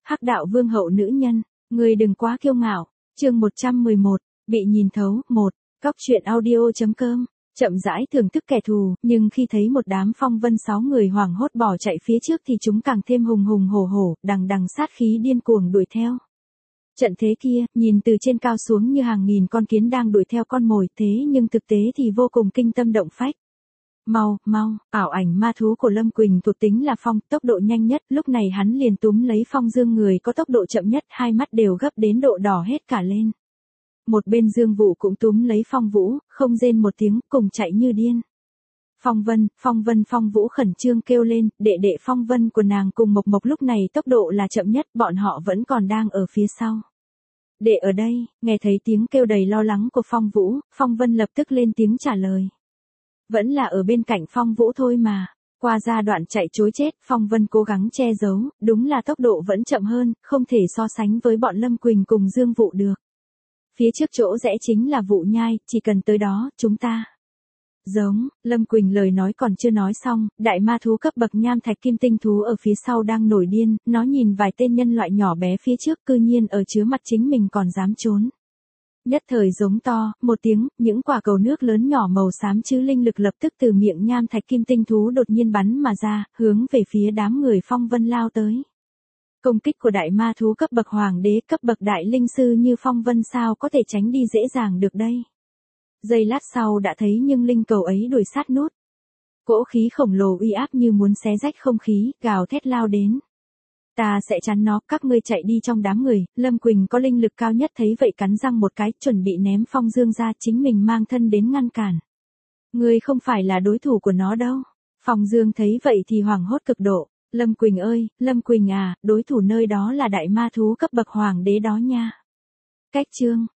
Hắc đạo vương hậu nữ nhân, người đừng quá kiêu ngạo. Chương 111, bị nhìn thấu. 1. Cóc truyện audio.com. Chậm rãi thưởng thức kẻ thù, nhưng khi thấy một đám phong vân 6 người hoảng hốt bỏ chạy phía trước thì chúng càng thêm hùng hùng hổ hổ, đằng đằng sát khí điên cuồng đuổi theo. Trận thế kia, nhìn từ trên cao xuống như hàng nghìn con kiến đang đuổi theo con mồi, thế nhưng thực tế thì vô cùng kinh tâm động phách. Mau, ảo ảnh ma thú của Lâm Quỳnh thuộc tính là phong, tốc độ nhanh nhất, lúc này hắn liền túm lấy Phong Dương người có tốc độ chậm nhất, hai mắt đều gấp đến độ đỏ hết cả lên. Một bên Dương Vũ cũng túm lấy Phong Vũ, không rên một tiếng, cùng chạy như điên. Phong Vũ khẩn trương kêu lên, đệ Phong Vân của nàng cùng Mộc Mộc lúc này tốc độ là chậm nhất, bọn họ vẫn còn đang ở phía sau. Đệ ở đây, nghe thấy tiếng kêu đầy lo lắng của Phong Vũ, Phong Vân lập tức lên tiếng trả lời. Vẫn là ở bên cạnh Phong Vũ thôi mà. Qua giai đoạn chạy trối chết, Phong Vân cố gắng che giấu, đúng là tốc độ vẫn chậm hơn, không thể so sánh với bọn Lâm Quỳnh cùng Dương Vũ được. Phía trước chỗ rẽ chính là Vũ Nhai, chỉ cần tới đó, chúng ta. Giống, Lâm Quỳnh lời nói còn chưa nói xong, đại ma thú cấp bậc nham thạch kim tinh thú ở phía sau đang nổi điên, nó nhìn vài tên nhân loại nhỏ bé phía trước cư nhiên ở chứa mặt chính mình còn dám trốn. Nhất thời giống to, một tiếng, những quả cầu nước lớn nhỏ màu xám chứa linh lực lập tức từ miệng nham thạch kim tinh thú đột nhiên bắn mà ra, hướng về phía đám người Phong Vân lao tới. Công kích của đại ma thú cấp bậc hoàng đế, cấp bậc đại linh sư như Phong Vân sao có thể tránh đi dễ dàng được đây. Giây lát sau đã thấy nhưng linh cầu ấy đuổi sát nút. Cỗ khí khổng lồ uy áp như muốn xé rách không khí, gào thét lao đến. Ta sẽ chắn nó, các ngươi chạy đi trong đám người. Lâm Quỳnh có linh lực cao nhất thấy vậy cắn răng một cái, chuẩn bị ném Phong Dương ra, chính mình mang thân đến ngăn cản. Ngươi không phải là đối thủ của nó đâu. Phong Dương thấy vậy thì hoảng hốt cực độ. Lâm Quỳnh ơi, Lâm Quỳnh à, đối thủ nơi đó là đại ma thú cấp bậc hoàng đế đó nha. Cách chương,